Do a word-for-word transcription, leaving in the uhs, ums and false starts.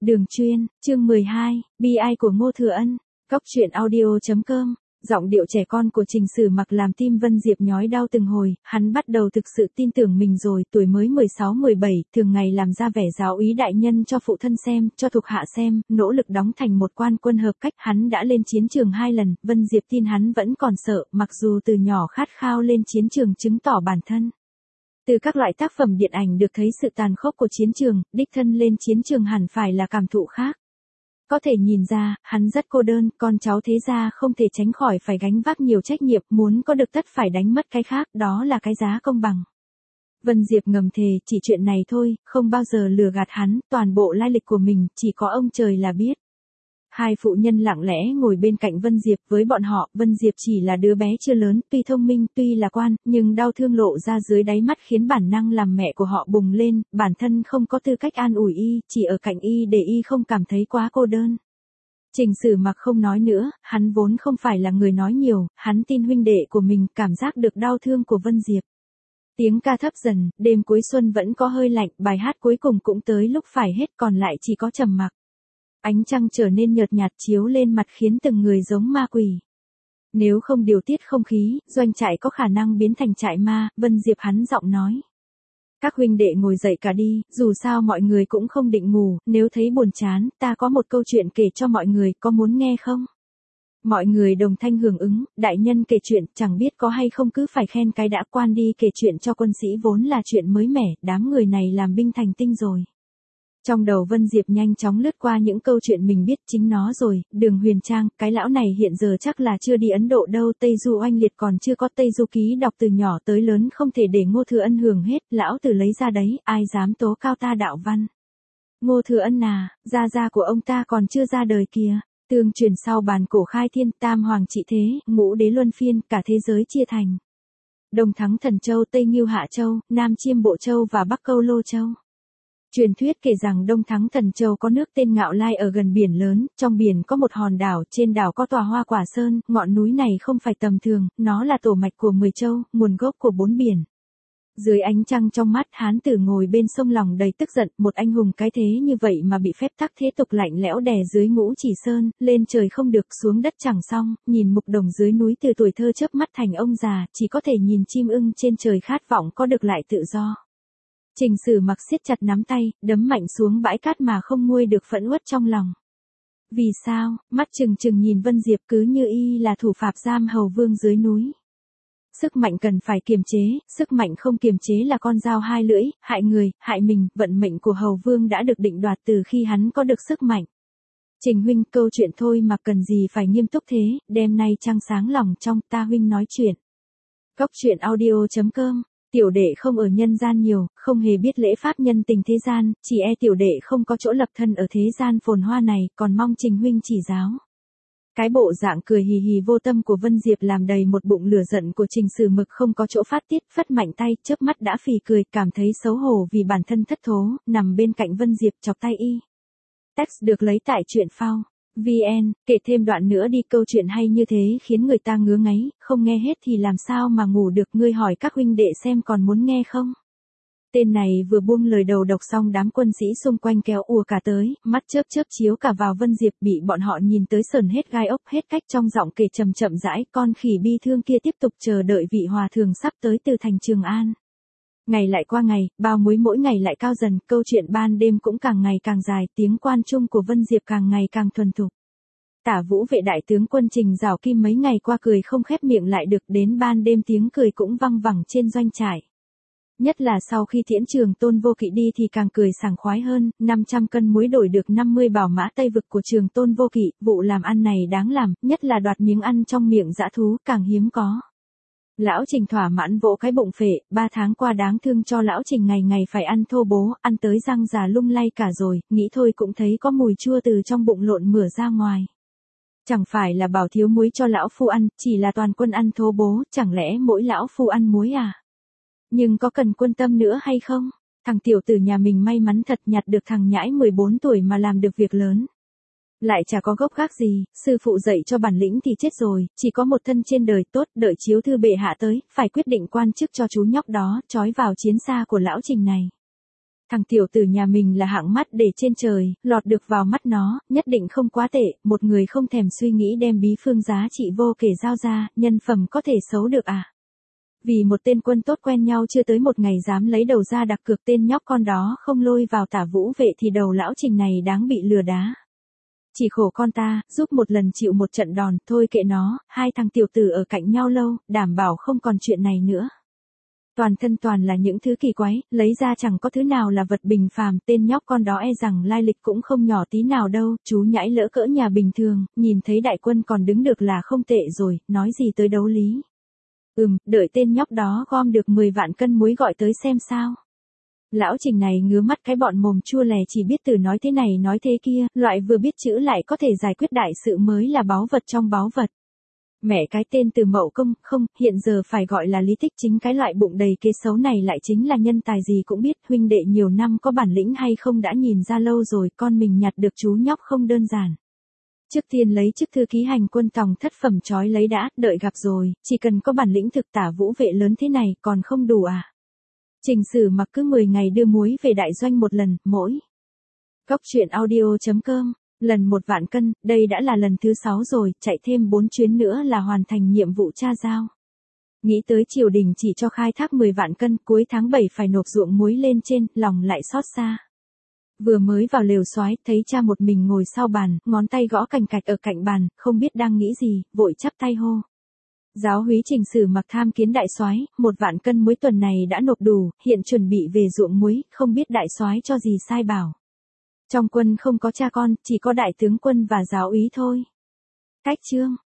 Đường chuyên, chương mười hai, bi ai của Ngô Thừa Ân, Cóc truyện audio chấm com. Giọng điệu trẻ con của Trình Sử Mặc làm tim Vân Diệp nhói đau từng hồi, hắn bắt đầu thực sự tin tưởng mình rồi, tuổi mới mười sáu mười bảy, thường ngày làm ra vẻ giáo úy đại nhân cho phụ thân xem, cho thuộc hạ xem, nỗ lực đóng thành một quan quân hợp cách, hắn đã lên chiến trường hai lần, Vân Diệp tin hắn vẫn còn sợ, mặc dù từ nhỏ khát khao lên chiến trường chứng tỏ bản thân. Từ các loại tác phẩm điện ảnh được thấy sự tàn khốc của chiến trường, đích thân lên chiến trường hẳn phải là cảm thụ khác. Có thể nhìn ra, hắn rất cô đơn, con cháu thế gia không thể tránh khỏi phải gánh vác nhiều trách nhiệm, muốn có được tất phải đánh mất cái khác, đó là cái giá công bằng. Vân Diệp ngầm thề, chỉ chuyện này thôi, không bao giờ lừa gạt hắn, toàn bộ lai lịch của mình, chỉ có ông trời là biết. Hai phụ nhân lặng lẽ ngồi bên cạnh Vân Diệp, với bọn họ, Vân Diệp chỉ là đứa bé chưa lớn, tuy thông minh, tuy là quan, nhưng đau thương lộ ra dưới đáy mắt khiến bản năng làm mẹ của họ bùng lên, bản thân không có tư cách an ủi y, chỉ ở cạnh y để y không cảm thấy quá cô đơn. Trình Sử Mặc không nói nữa, hắn vốn không phải là người nói nhiều, hắn tin huynh đệ của mình, cảm giác được đau thương của Vân Diệp. Tiếng ca thấp dần, đêm cuối xuân vẫn có hơi lạnh, bài hát cuối cùng cũng tới lúc phải hết, còn lại chỉ có trầm mặc. Ánh trăng trở nên nhợt nhạt chiếu lên mặt khiến từng người giống ma quỷ. Nếu không điều tiết không khí, doanh trại có khả năng biến thành trại ma, Vân Diệp hắn giọng nói. Các huynh đệ ngồi dậy cả đi, dù sao mọi người cũng không định ngủ, nếu thấy buồn chán, ta có một câu chuyện kể cho mọi người, có muốn nghe không? Mọi người đồng thanh hưởng ứng, đại nhân kể chuyện, chẳng biết có hay không cứ phải khen cái đã, quan đi kể chuyện cho quân sĩ vốn là chuyện mới mẻ, đám người này làm binh thành tinh rồi. Trong đầu Vân Diệp nhanh chóng lướt qua những câu chuyện mình biết, chính nó rồi, Đường Huyền Trang, cái lão này hiện giờ chắc là chưa đi Ấn Độ đâu, Tây Du oanh liệt còn chưa có Tây Du ký đọc từ nhỏ tới lớn không thể để Ngô Thừa Ân hưởng hết, lão tử lấy ra đấy, ai dám tố cao ta đạo văn. Ngô Thừa Ân à, gia gia của ông ta còn chưa ra đời kìa, tương truyền sau bàn cổ khai thiên, tam hoàng trị thế, ngũ đế luân phiên, cả thế giới chia thành Đông Thắng Thần Châu, Tây Ngưu Hạ Châu, Nam Chiêm Bộ Châu và Bắc Câu Lô Châu. Truyền thuyết kể rằng Đông Thắng Thần Châu có nước tên Ngạo Lai ở gần biển lớn, trong biển có một hòn đảo, trên đảo có tòa Hoa Quả Sơn, ngọn núi này không phải tầm thường, nó là tổ mạch của mười châu, nguồn gốc của bốn biển. Dưới ánh trăng trong mắt, hán tử ngồi bên sông lòng đầy tức giận, một anh hùng cái thế như vậy mà bị phép tắc thế tục lạnh lẽo đè dưới Ngũ Chỉ Sơn, lên trời không được xuống đất chẳng xong, nhìn mục đồng dưới núi từ tuổi thơ chớp mắt thành ông già, chỉ có thể nhìn chim ưng trên trời khát vọng có được lại tự do. Trình Sử Mặc siết chặt nắm tay, đấm mạnh xuống bãi cát mà không nguôi được phẫn uất trong lòng. Vì sao? Mắt trừng trừng nhìn Vân Diệp cứ như y là thủ phạm giam hầu vương dưới núi. Sức mạnh cần phải kiềm chế, sức mạnh không kiềm chế là con dao hai lưỡi, hại người, hại mình, vận mệnh của hầu vương đã được định đoạt từ khi hắn có được sức mạnh. Trình huynh, câu chuyện thôi mà cần gì phải nghiêm túc thế, đêm nay trăng sáng lòng trong, ta huynh nói chuyện. Cóc truyện audio chấm com. Tiểu đệ không ở nhân gian nhiều, không hề biết lễ pháp nhân tình thế gian, chỉ e tiểu đệ không có chỗ lập thân ở thế gian phồn hoa này, còn mong Trình huynh chỉ giáo. Cái bộ dạng cười hì hì vô tâm của Vân Diệp làm đầy một bụng lửa giận của Trình Sử Mặc không có chỗ phát tiết, phất mạnh tay, chớp mắt đã phì cười, cảm thấy xấu hổ vì bản thân thất thố, nằm bên cạnh Vân Diệp chọc tay y. Text được lấy tại truyện phao vê en, kể thêm đoạn nữa đi, câu chuyện hay như thế khiến người ta ngứa ngáy, không nghe hết thì làm sao mà ngủ được, ngươi hỏi các huynh đệ xem còn muốn nghe không. Tên này vừa buông lời đầu độc xong đám quân sĩ xung quanh kéo ùa cả tới, mắt chớp chớp chiếu cả vào Vân Diệp, bị bọn họ nhìn tới sờn hết gai ốc, hết cách, trong giọng kể chậm chậm rãi, con khỉ bi thương kia tiếp tục chờ đợi vị hòa thường sắp tới từ thành Trường An. Ngày lại qua ngày, bao muối mỗi ngày lại cao dần, câu chuyện ban đêm cũng càng ngày càng dài, tiếng quan trung của Vân Diệp càng ngày càng thuần thục. Tả Vũ vệ đại tướng quân Trình Giảo Kim mấy ngày qua cười không khép miệng lại được, đến ban đêm tiếng cười cũng văng vẳng trên doanh trại. Nhất là sau khi Tiễn Trường Tôn Vô Kỵ đi thì càng cười sảng khoái hơn, năm trăm cân muối đổi được năm mươi bảo mã Tây vực của Trường Tôn Vô Kỵ, vụ làm ăn này đáng làm, nhất là đoạt miếng ăn trong miệng dã thú, càng hiếm có. Lão Trình thỏa mãn vỗ cái bụng phệ, ba tháng qua đáng thương cho lão Trình ngày ngày phải ăn thô bố, ăn tới răng già lung lay cả rồi, nghĩ thôi cũng thấy có mùi chua từ trong bụng lộn mửa ra ngoài. Chẳng phải là bảo thiếu muối cho lão phu ăn, chỉ là toàn quân ăn thô bố, chẳng lẽ mỗi lão phu ăn muối à? Nhưng có cần quân tâm nữa hay không? Thằng tiểu tử nhà mình may mắn thật, nhặt được thằng nhãi mười bốn tuổi mà làm được việc lớn. Lại chả có gốc gác gì, sư phụ dạy cho bản lĩnh thì chết rồi, chỉ có một thân trên đời tốt, đợi chiếu thư bệ hạ tới, phải quyết định quan chức cho chú nhóc đó, trói vào chiến xa của lão Trình này. thằng tiểu tử nhà mình là hạng mắt để trên trời, lọt được vào mắt nó, nhất định không quá tệ, một người không thèm suy nghĩ đem bí phương giá trị vô kể giao ra, nhân phẩm có thể xấu được à. Vì một tên quân tốt quen nhau chưa tới một ngày dám lấy đầu ra đặt cược, tên nhóc con đó không lôi vào tả vũ vệ thì đầu lão Trình này đáng bị lừa đá. Chỉ khổ con ta, giúp một lần chịu một trận đòn, thôi kệ nó, hai thằng tiểu tử ở cạnh nhau lâu, đảm bảo không còn chuyện này nữa. Toàn thân toàn là những thứ kỳ quái, lấy ra chẳng có thứ nào là vật bình phàm, tên nhóc con đó e rằng lai lịch cũng không nhỏ tí nào đâu, chú nhãi lỡ cỡ nhà bình thường, nhìn thấy đại quân còn đứng được là không tệ rồi, nói gì tới đấu lý. Ừm, đợi tên nhóc đó gom được mười vạn cân muối gọi tới xem sao. Lão Trình này ngứa mắt cái bọn mồm chua lè chỉ biết từ nói thế này nói thế kia, loại vừa biết chữ lại có thể giải quyết đại sự mới là báu vật trong báu vật. Mẹ cái tên Từ Mậu Công, không, hiện giờ phải gọi là Lý Tích, chính cái loại bụng đầy kế xấu này lại chính là nhân tài gì cũng biết, huynh đệ nhiều năm có bản lĩnh hay không đã nhìn ra lâu rồi, con mình nhặt được chú nhóc không đơn giản. Trước tiên lấy chức thư ký hành quân tòng thất phẩm trói lấy đã, đợi gặp rồi, chỉ cần có bản lĩnh thực tả vũ vệ lớn thế này còn không đủ à. Trình Sử Mặc cứ mười ngày đưa muối về đại doanh một lần, mỗi. Cóc truyện audio chấm com, lần một vạn cân, đây đã là lần thứ sáu rồi, chạy thêm bốn chuyến nữa là hoàn thành nhiệm vụ tra giao. Nghĩ tới triều đình chỉ cho khai thác mười vạn cân, cuối tháng bảy phải nộp ruộng muối lên trên, lòng lại xót xa. Vừa mới vào lều soái, thấy cha một mình ngồi sau bàn, ngón tay gõ cành cạch ở cạnh bàn, không biết đang nghĩ gì, vội chắp tay hô. Giáo úy Trình Sử Mặc tham kiến đại soái, một vạn cân muối tuần này đã nộp đủ, hiện chuẩn bị về ruộng muối, không biết đại soái cho gì sai bảo. Trong quân không có cha con, chỉ có đại tướng quân và giáo úy thôi. Cách chương